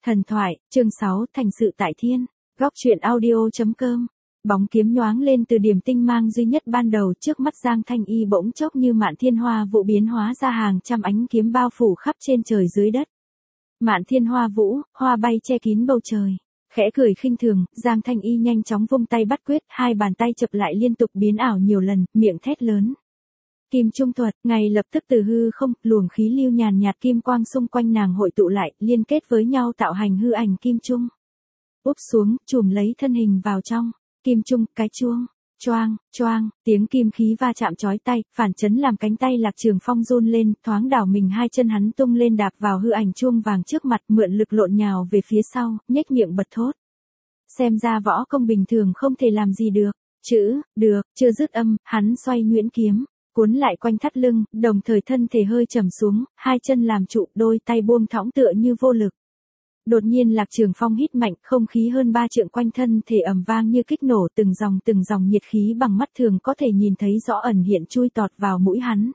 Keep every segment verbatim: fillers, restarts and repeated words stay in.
Thần thoại, chương sáu, thành sự tại thiên. Góc truyện audio.com. Bóng kiếm nhoáng lên từ điểm tinh mang duy nhất ban đầu, trước mắt Giang Thanh Y bỗng chốc như mạn thiên hoa vũ biến hóa ra hàng trăm ánh kiếm bao phủ khắp trên trời dưới đất. Mạn thiên hoa vũ, hoa bay che kín bầu trời. Khẽ cười khinh thường, Giang Thanh Y nhanh chóng vung tay bắt quyết, hai bàn tay chập lại liên tục biến ảo nhiều lần, miệng thét lớn. Kim trung thuật, ngay lập tức từ hư không, luồng khí lưu nhàn nhạt kim quang xung quanh nàng hội tụ lại, liên kết với nhau tạo hành hư ảnh kim trung. Úp xuống, chùm lấy thân hình vào trong, kim trung, cái chuông, choang, choang, tiếng kim khí va chạm chói tay, phản chấn làm cánh tay Lạc Trường Phong run lên, thoáng đảo mình hai chân hắn tung lên đạp vào hư ảnh chuông vàng trước mặt, mượn lực lộn nhào về phía sau, nhếch miệng bật thốt. Xem ra võ công bình thường không thể làm gì được, chữ, được, chưa dứt âm, hắn xoay nhuyễn kiếm. Cuốn lại quanh thắt lưng, đồng thời thân thể hơi trầm xuống, hai chân làm trụ, đôi tay buông thõng tựa như vô lực. Đột nhiên Lạc Trường Phong hít mạnh, không khí hơn ba trượng quanh thân thể ầm vang như kích nổ, từng dòng từng dòng nhiệt khí bằng mắt thường có thể nhìn thấy rõ ẩn hiện chui tọt vào mũi hắn.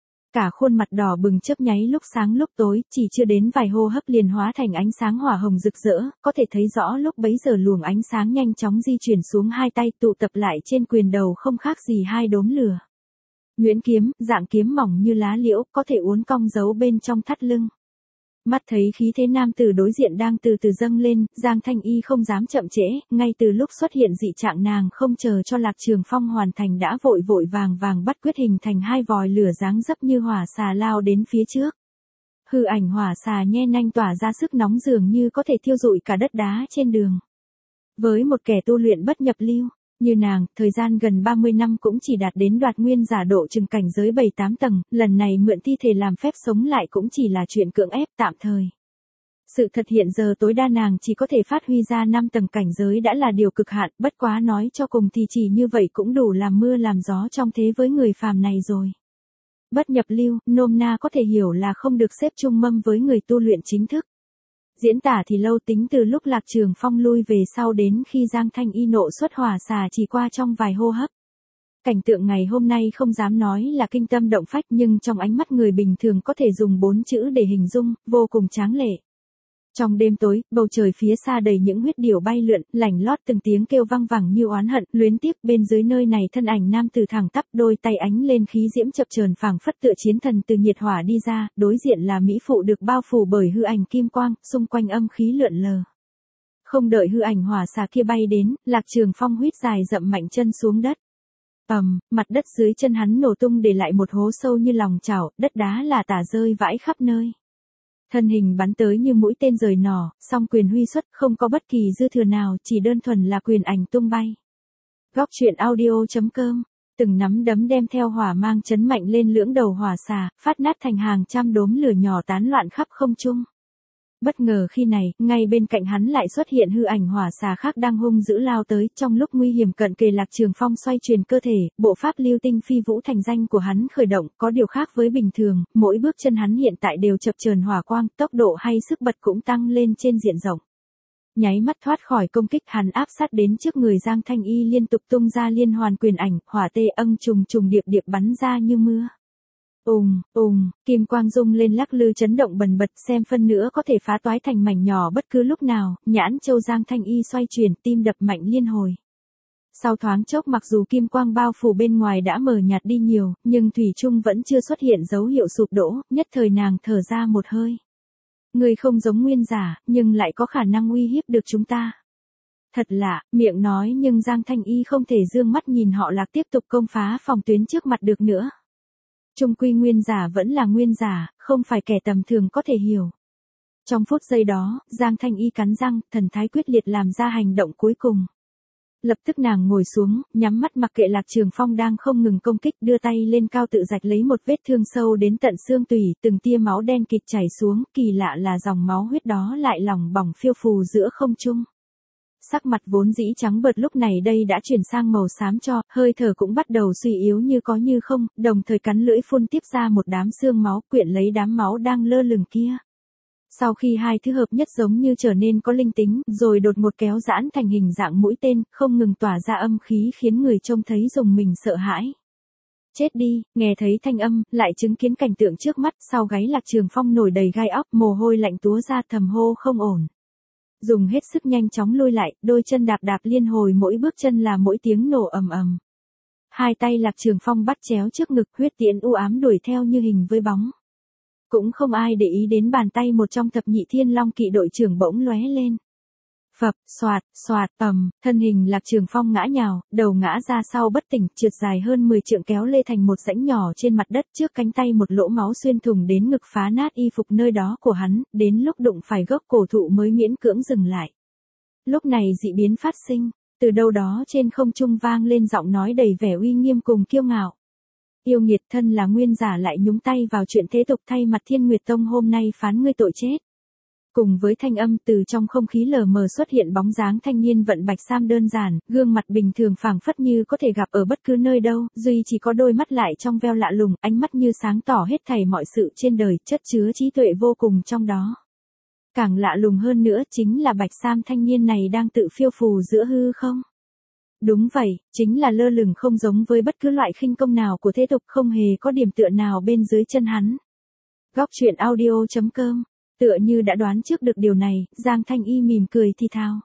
Cả khuôn mặt đỏ bừng chớp nháy lúc sáng lúc tối, chỉ chưa đến vài hô hấp liền hóa thành ánh sáng hỏa hồng rực rỡ, có thể thấy rõ lúc bấy giờ luồng ánh sáng nhanh chóng di chuyển xuống hai tay tụ tập lại trên quyền đầu không khác gì hai đốm lửa. Nhuyễn kiếm, dạng kiếm mỏng như lá liễu, có thể uốn cong giấu bên trong thắt lưng. Mắt thấy khí thế nam tử đối diện đang từ từ dâng lên, Giang Thanh Y không dám chậm trễ, ngay từ lúc xuất hiện dị trạng nàng không chờ cho Lạc Trường Phong hoàn thành đã vội vội vàng vàng bắt quyết hình thành hai vòi lửa dáng dấp như hỏa xà lao đến phía trước. Hư ảnh hỏa xà nhe nanh tỏa ra sức nóng dường như có thể thiêu rụi cả đất đá trên đường. Với một kẻ tu luyện bất nhập lưu như nàng, thời gian gần ba mươi năm cũng chỉ đạt đến đoạt nguyên giả độ chừng cảnh giới bảy tám tầng, lần này mượn thi thể làm phép sống lại cũng chỉ là chuyện cưỡng ép tạm thời. Sự thật hiện giờ tối đa nàng chỉ có thể phát huy ra năm tầng cảnh giới đã là điều cực hạn, bất quá nói cho cùng thì chỉ như vậy cũng đủ làm mưa làm gió trong thế với người phàm này rồi. Bất nhập lưu, nôm na có thể hiểu là không được xếp chung mâm với người tu luyện chính thức. Diễn tả thì lâu, tính từ lúc Lạc Trường Phong lui về sau đến khi Giang Thanh Y nộ xuất hỏa xà chỉ qua trong vài hô hấp. Cảnh tượng ngày hôm nay không dám nói là kinh tâm động phách, nhưng trong ánh mắt người bình thường có thể dùng bốn chữ để hình dung, vô cùng tráng lệ. Trong đêm tối, bầu trời phía xa đầy những huyết điểu bay lượn, lảnh lót từng tiếng kêu vang vẳng như oán hận, luyến tiếc. Bên dưới nơi này thân ảnh nam tử thẳng tắp, đôi tay ánh lên khí diễm chập chờn phảng phất tựa chiến thần từ nhiệt hỏa đi ra, đối diện là mỹ phụ được bao phủ bởi hư ảnh kim quang, xung quanh âm khí lượn lờ. Không đợi hư ảnh hỏa xà kia bay đến, Lạc Trường Phong huýt dài dậm mạnh chân xuống đất. Ầm, mặt đất dưới chân hắn nổ tung để lại một hố sâu như lòng chảo, đất đá là tả rơi vãi khắp nơi. Thân hình bắn tới như mũi tên rời nỏ, song quyền huy xuất, không có bất kỳ dư thừa nào, chỉ đơn thuần là quyền ảnh tung bay. Góc truyện audio.com. Từng nắm đấm đem theo hỏa mang chấn mạnh lên lưỡng đầu hỏa xà, phát nát thành hàng trăm đốm lửa nhỏ tán loạn khắp không trung. Bất ngờ khi này, ngay bên cạnh hắn lại xuất hiện hư ảnh hỏa xà khác đang hung dữ lao tới, trong lúc nguy hiểm cận kề Lạc Trường Phong xoay chuyển cơ thể, bộ pháp lưu tinh phi vũ thành danh của hắn khởi động, có điều khác với bình thường, mỗi bước chân hắn hiện tại đều chập chờn hỏa quang, tốc độ hay sức bật cũng tăng lên trên diện rộng. Nháy mắt thoát khỏi công kích, hắn áp sát đến trước người Giang Thanh Y liên tục tung ra liên hoàn quyền ảnh, hỏa tê âng trùng trùng điệp điệp bắn ra như mưa. Ùng, ùng, kim quang rung lên lắc lư chấn động bần bật, xem phân nữa có thể phá toái thành mảnh nhỏ bất cứ lúc nào. Nhãn châu Giang Thanh Y xoay chuyển, tim đập mạnh liên hồi. Sau thoáng chốc, mặc dù kim quang bao phủ bên ngoài đã mờ nhạt đi nhiều, nhưng thủy chung vẫn chưa xuất hiện dấu hiệu sụp đổ, nhất thời nàng thở ra một hơi. Người không giống nguyên giả, nhưng lại có khả năng uy hiếp được chúng ta. Thật lạ, miệng nói nhưng Giang Thanh Y không thể dương mắt nhìn họ Lạc tiếp tục công phá phòng tuyến trước mặt được nữa. Trung quy nguyên giả vẫn là nguyên giả, không phải kẻ tầm thường có thể hiểu. Trong phút giây đó, Giang Thanh Y cắn răng, thần thái quyết liệt làm ra hành động cuối cùng. Lập tức nàng ngồi xuống, nhắm mắt mặc kệ Lạc Trường Phong đang không ngừng công kích, đưa tay lên cao tự rạch lấy một vết thương sâu đến tận xương tủy, từng tia máu đen kịt chảy xuống, kỳ lạ là dòng máu huyết đó lại lỏng bỏng phiêu phù giữa không trung. Sắc mặt vốn dĩ trắng bợt lúc này đây đã chuyển sang màu xám cho, hơi thở cũng bắt đầu suy yếu như có như không, đồng thời cắn lưỡi phun tiếp ra một đám xương máu, quyện lấy đám máu đang lơ lửng kia. Sau khi hai thứ hợp nhất giống như trở nên có linh tính, rồi đột ngột kéo giãn thành hình dạng mũi tên, không ngừng tỏa ra âm khí khiến người trông thấy rùng mình sợ hãi. Chết đi, nghe thấy thanh âm, lại chứng kiến cảnh tượng trước mắt, sau gáy Lạc Trường Phong nổi đầy gai óc, mồ hôi lạnh túa ra, thầm hô không ổn. dùng hết sức nhanh chóng lui lại, đôi chân đạp đạp liên hồi mỗi bước chân là mỗi tiếng nổ ầm ầm. Hai tay Lạc Trường Phong bắt chéo trước ngực, huyết tiễn u ám đuổi theo như hình với bóng. Cũng không ai để ý đến bàn tay một trong thập nhị thiên long kỵ đội trưởng bỗng lóe lên. Phập, xoạt, xoạt, ầm, thân hình Lạc Trường Phong ngã nhào, đầu ngã ra sau bất tỉnh, trượt dài hơn mười trượng kéo lê thành một rãnh nhỏ trên mặt đất, trước cánh tay một lỗ máu xuyên thủng đến ngực, phá nát y phục nơi đó của hắn, đến lúc đụng phải gốc cổ thụ mới miễn cưỡng dừng lại. Lúc này dị biến phát sinh, từ đâu đó trên không trung vang lên giọng nói đầy vẻ uy nghiêm cùng kiêu ngạo. Yêu nghiệt, thân là nguyên giả lại nhúng tay vào chuyện thế tục, thay mặt Thiên Nguyệt Tông hôm nay phán ngươi tội chết. Cùng với thanh âm, từ trong không khí lờ mờ xuất hiện bóng dáng thanh niên vận bạch sam đơn giản, gương mặt bình thường phảng phất như có thể gặp ở bất cứ nơi đâu, duy chỉ có đôi mắt lại trong veo lạ lùng, ánh mắt như sáng tỏ hết thảy mọi sự trên đời, chất chứa trí tuệ vô cùng trong đó. Càng lạ lùng hơn nữa chính là bạch sam thanh niên này đang tự phiêu phù giữa hư không. Đúng vậy, chính là lơ lửng, không giống với bất cứ loại khinh công nào của thế tục, không hề có điểm tựa nào bên dưới chân hắn. Góc truyện audio chấm com. Tựa như đã đoán trước được điều này, Giang Thanh Y mỉm cười thì thào.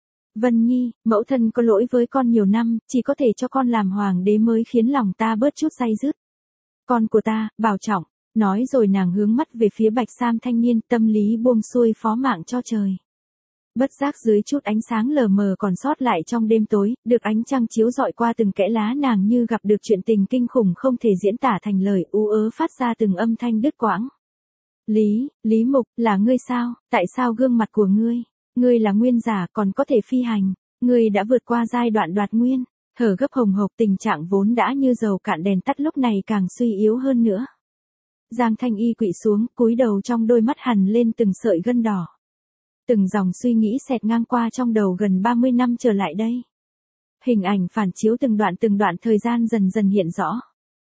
Vân Nhi, mẫu thân có lỗi với con nhiều năm, chỉ có thể cho con làm hoàng đế mới khiến lòng ta bớt chút day dứt. Con của ta, bảo trọng. Nói rồi nàng hướng mắt về phía bạch sam thanh niên, tâm lý buông xuôi phó mạng cho trời. Bất giác dưới chút ánh sáng lờ mờ còn sót lại trong đêm tối, được ánh trăng chiếu rọi qua từng kẽ lá, nàng như gặp được chuyện tình kinh khủng không thể diễn tả thành lời, ú ớ phát ra từng âm thanh đứt quãng. Lý, Lý Mục, là ngươi sao, tại sao gương mặt của ngươi, ngươi là nguyên giả còn có thể phi hành, ngươi đã vượt qua giai đoạn đoạt nguyên, thở gấp hồng hộc, tình trạng vốn đã như dầu cạn đèn tắt lúc này càng suy yếu hơn nữa. Giang Thanh Y quỵ xuống, cúi đầu, trong đôi mắt hằn lên từng sợi gân đỏ. Từng dòng suy nghĩ xẹt ngang qua trong đầu gần ba mươi năm trở lại đây. Hình ảnh phản chiếu từng đoạn từng đoạn thời gian dần dần hiện rõ.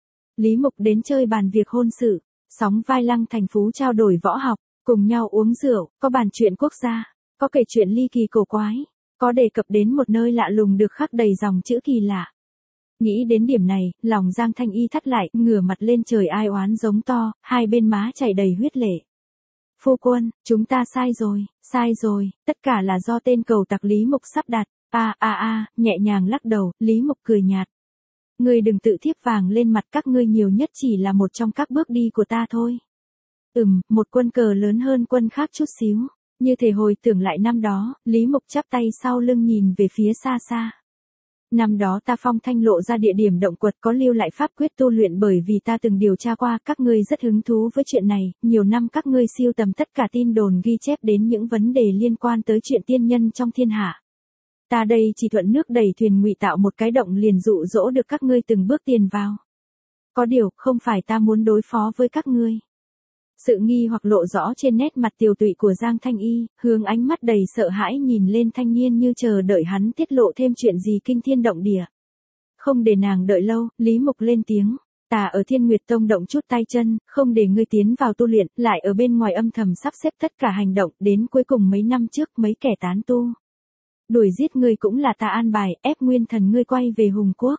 Lý Mục đến chơi bàn việc hôn sự, sóng vai Lăng Thành Phú trao đổi võ học, cùng nhau uống rượu, có bàn chuyện quốc gia, có kể chuyện ly kỳ cổ quái, có đề cập đến một nơi lạ lùng được khắc đầy dòng chữ kỳ lạ. Nghĩ đến điểm này, lòng Giang Thanh Y thắt lại, ngửa mặt lên trời ai oán giống to, hai bên má chảy đầy huyết lệ. Phu quân, chúng ta sai rồi, sai rồi, tất cả là do tên cầu tặc Lý Mục sắp đặt. A a a, nhẹ nhàng lắc đầu, Lý Mục cười nhạt. Ngươi đừng tự thiếp vàng lên mặt, các ngươi nhiều nhất chỉ là một trong các bước đi của ta thôi. Ừm, một quân cờ lớn hơn quân khác chút xíu. Như thể hồi tưởng lại năm đó, Lý Mục chắp tay sau lưng nhìn về phía xa xa. Năm đó ta phong thanh lộ ra địa điểm động quật, có lưu lại pháp quyết tu luyện, bởi vì ta từng điều tra qua, các ngươi rất hứng thú với chuyện này, nhiều năm các ngươi siêu tầm tất cả tin đồn ghi chép đến những vấn đề liên quan tới chuyện tiên nhân trong thiên hạ. Ta đây chỉ thuận nước đẩy thuyền, ngụy tạo một cái động liền dụ dỗ được các ngươi từng bước tiền vào. Có điều, không phải ta muốn đối phó với các ngươi. Sự nghi hoặc lộ rõ trên nét mặt tiều tụy của Giang Thanh Y, hướng ánh mắt đầy sợ hãi nhìn lên thanh niên như chờ đợi hắn tiết lộ thêm chuyện gì kinh thiên động địa. Không để nàng đợi lâu, Lý Mục lên tiếng. Ta ở Thiên Nguyệt Tông động chút tay chân, không để ngươi tiến vào tu luyện, lại ở bên ngoài âm thầm sắp xếp tất cả hành động, đến cuối cùng mấy năm trước mấy kẻ tán tu đuổi giết ngươi cũng là ta an bài, ép nguyên thần ngươi quay về Hùng Quốc.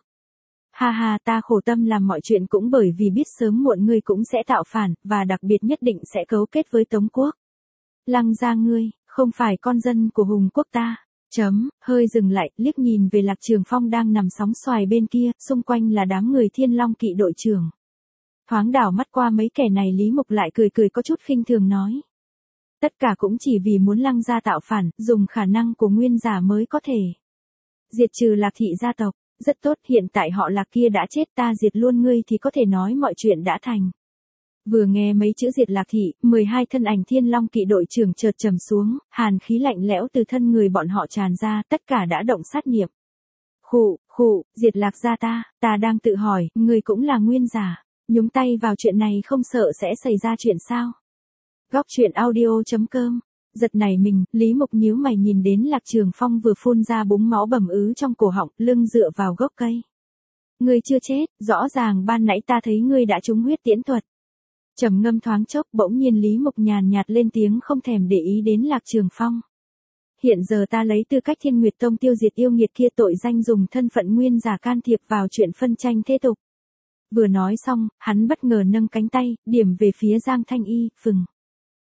Ha ha, ta khổ tâm làm mọi chuyện cũng bởi vì biết sớm muộn ngươi cũng sẽ tạo phản, và đặc biệt nhất định sẽ cấu kết với Tống Quốc. Lăng gia ngươi, không phải con dân của Hùng Quốc ta. Chấm, hơi dừng lại, liếc nhìn về Lạc Trường Phong đang nằm sóng xoài bên kia, xung quanh là đám người Thiên Long kỵ đội trưởng. Thoáng đảo mắt qua mấy kẻ này, Lý Mục lại cười cười có chút khinh thường nói. Tất cả cũng chỉ vì muốn Lăng gia tạo phản, dùng khả năng của nguyên giả mới có thể diệt trừ Lạc thị gia tộc. Rất tốt, hiện tại họ Lạc kia đã chết, ta diệt luôn ngươi thì có thể nói mọi chuyện đã thành. Vừa nghe mấy chữ diệt Lạc thị, mười hai thân ảnh Thiên Long kỵ đội trưởng chợt trầm xuống, hàn khí lạnh lẽo từ thân người bọn họ tràn ra, tất cả đã động sát niệm. Khụ, khụ, diệt Lạc gia ta, ta đang tự hỏi, ngươi cũng là nguyên giả, nhúng tay vào chuyện này không sợ sẽ xảy ra chuyện sao? Góc truyện audio chấm com. Giật nảy mình, Lý Mục nhíu mày nhìn đến Lạc Trường Phong vừa phun ra búng máu bầm ứ trong cổ họng, lưng dựa vào gốc cây. Ngươi chưa chết, rõ ràng ban nãy ta thấy ngươi đã trúng huyết tiễn thuật. Trầm ngâm thoáng chốc, bỗng nhiên Lý Mục nhàn nhạt lên tiếng, không thèm để ý đến Lạc Trường Phong. Hiện giờ ta lấy tư cách Thiên Nguyệt Tông tiêu diệt yêu nghiệt kia, tội danh dùng thân phận nguyên giả can thiệp vào chuyện phân tranh thế tục. Vừa nói xong, hắn bất ngờ nâng cánh tay, điểm về phía Giang Thanh Y, phừng.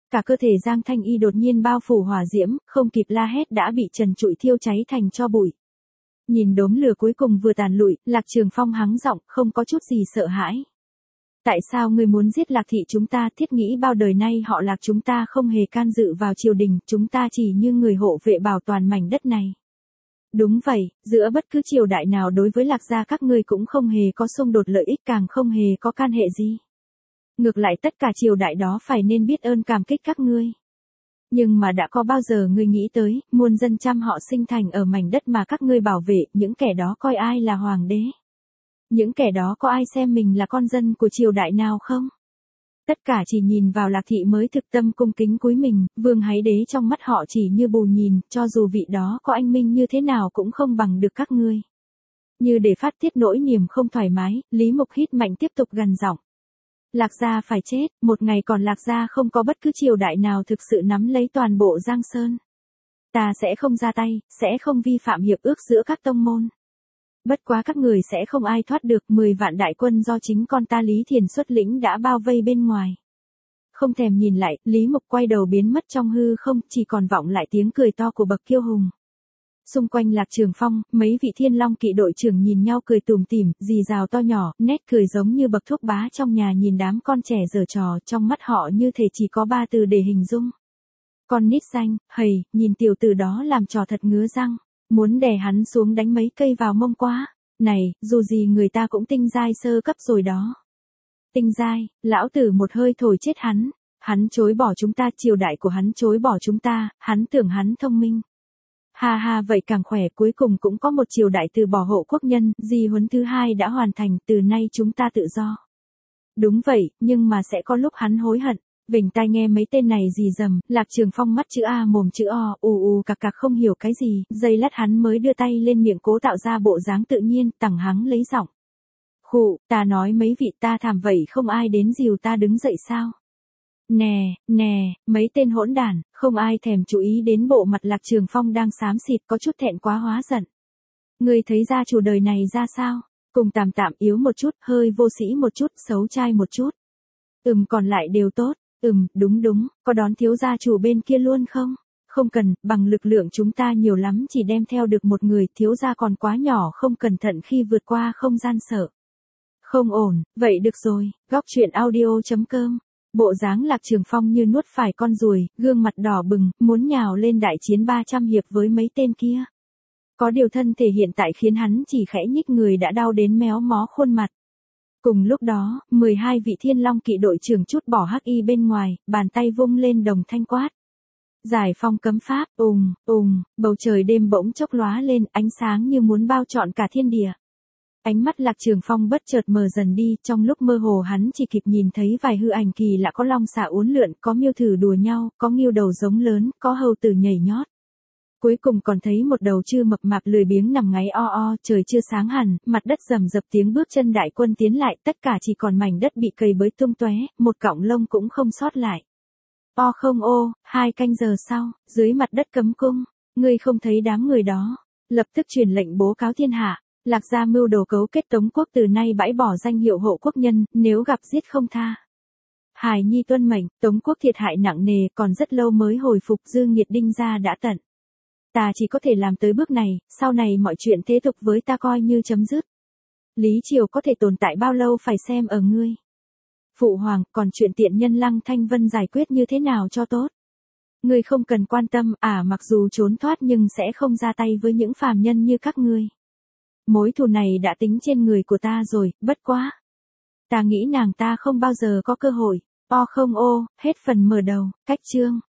Cả cơ thể Giang Thanh Y đột nhiên bao phủ hỏa diễm, không kịp la hét đã bị trần trụi thiêu cháy thành tro bụi. Nhìn đốm lửa cuối cùng vừa tàn lụi, Lạc Trường Phong hắng giọng, không có chút gì sợ hãi. Tại sao ngươi muốn giết Lạc thị chúng ta? Thiết nghĩ bao đời nay họ Lạc chúng ta không hề can dự vào triều đình, chúng ta chỉ như người hộ vệ bảo toàn mảnh đất này. Đúng vậy, giữa bất cứ triều đại nào đối với Lạc gia các ngươi cũng không hề có xung đột lợi ích, càng không hề có can hệ gì. Ngược lại tất cả triều đại đó phải nên biết ơn cảm kích các ngươi. Nhưng mà đã có bao giờ ngươi nghĩ tới, muôn dân trăm họ sinh thành ở mảnh đất mà các ngươi bảo vệ, những kẻ đó coi ai là hoàng đế? Những kẻ đó có ai xem mình là con dân của triều đại nào không? Tất cả chỉ nhìn vào Lạc thị mới thực tâm cung kính cúi mình, vương hái đế trong mắt họ chỉ như bù nhìn, cho dù vị đó có anh minh như thế nào cũng không bằng được các ngươi. Như để phát tiết nỗi niềm không thoải mái, Lý Mục hít mạnh tiếp tục gằn giọng. Lạc gia phải chết, một ngày còn Lạc gia không có bất cứ triều đại nào thực sự nắm lấy toàn bộ Giang Sơn. Ta sẽ không ra tay, sẽ không vi phạm hiệp ước giữa các tông môn. Bất quá các người sẽ không ai thoát được, mười vạn đại quân do chính con ta Lý Thiền xuất lĩnh đã bao vây bên ngoài. Không thèm nhìn lại, Lý Mục quay đầu biến mất trong hư không, chỉ còn vọng lại tiếng cười to của bậc kiêu hùng. Xung quanh Lạc Trường Phong, mấy vị Thiên Long kỵ đội trưởng nhìn nhau cười tủm tỉm, rì rào to nhỏ, nét cười giống như bậc thuốc bá trong nhà nhìn đám con trẻ giở trò, trong mắt họ như thể chỉ có ba từ để hình dung. Con nít xanh, hầy, nhìn tiểu tử đó làm trò thật ngứa răng, muốn đè hắn xuống đánh mấy cây vào mông quá. Này, dù gì người ta cũng tinh giai sơ cấp rồi đó. Tinh giai, lão tử một hơi thổi chết hắn, hắn chối bỏ chúng ta, triều đại của hắn chối bỏ chúng ta, hắn tưởng hắn thông minh. Ha ha, vậy càng khỏe, cuối cùng cũng có một triều đại từ bỏ hộ quốc nhân, di huấn thứ hai đã hoàn thành, từ nay chúng ta tự do. Đúng vậy, nhưng mà sẽ có lúc hắn hối hận. Vểnh tai nghe mấy tên này rì rầm, Lạc Trường Phong mắt chữ A mồm chữ O, ù ù cặc cặc không hiểu cái gì, giây lát hắn mới đưa tay lên miệng cố tạo ra bộ dáng tự nhiên, tằng hắng lấy giọng. Khụ, ta nói mấy vị ta thảm vậy không ai đến dìu ta đứng dậy sao? Nè, nè, mấy tên hỗn đản, không ai thèm chú ý đến bộ mặt Lạc Trường Phong đang xám xịt có chút thẹn quá hóa giận. Ngươi thấy gia chủ đời này ra sao? Cùng tạm tạm yếu một chút, hơi vô sĩ một chút, xấu trai một chút. Ừm còn lại đều tốt. Ừm, đúng đúng, có đón thiếu gia chủ bên kia luôn không? Không cần, bằng lực lượng chúng ta nhiều lắm chỉ đem theo được một người, thiếu gia còn quá nhỏ không cẩn thận khi vượt qua không gian sợ. Không ổn, vậy được rồi, góc truyện audio chấm com. Bộ dáng Lạc Trường Phong như nuốt phải con ruồi, gương mặt đỏ bừng, muốn nhào lên đại chiến ba trăm hiệp với mấy tên kia. Có điều thân thể hiện tại khiến hắn chỉ khẽ nhích người đã đau đến méo mó khuôn mặt. Cùng lúc đó, mười hai vị Thiên Long kỵ đội trưởng chút bỏ hắc y bên ngoài, bàn tay vung lên đồng thanh quát. Giải phong cấm pháp, ùng, ùng, bầu trời đêm bỗng chốc lóa lên, ánh sáng như muốn bao trọn cả thiên địa. Ánh mắt Lạc Trường Phong bất chợt mờ dần đi, trong lúc mơ hồ hắn chỉ kịp nhìn thấy vài hư ảnh kỳ lạ, có long xà uốn lượn, có miêu thử đùa nhau, có nghêu đầu giống lớn, có hầu tử nhảy nhót. Cuối cùng còn thấy một đầu trư mập mạp lười biếng nằm ngáy o o, trời chưa sáng hẳn, mặt đất rầm rập tiếng bước chân đại quân tiến lại, tất cả chỉ còn mảnh đất bị cày bới tung tóe, một cọng lông cũng không sót lại. O không ô, hai canh giờ sau, dưới mặt đất cấm cung, ngươi không thấy đám người đó, lập tức truyền lệnh bố cáo thiên hạ, Lạc gia mưu đồ cấu kết Tống quốc từ nay bãi bỏ danh hiệu hộ quốc nhân, nếu gặp giết không tha. Hài nhi tuân mệnh, Tống quốc thiệt hại nặng nề, còn rất lâu mới hồi phục, dư nghiệt đinh gia đã tận. Ta chỉ có thể làm tới bước này, sau này mọi chuyện thế tục với ta coi như chấm dứt. Lý triều có thể tồn tại bao lâu phải xem ở ngươi. Phụ hoàng, còn chuyện tiện nhân Lăng Thanh Vân giải quyết như thế nào cho tốt. Ngươi không cần quan tâm, à mặc dù trốn thoát nhưng sẽ không ra tay với những phàm nhân như các ngươi. Mối thù này đã tính trên người của ta rồi, bất quá. Ta nghĩ nàng ta không bao giờ có cơ hội. O không ô, hết phần mở đầu, cách chương.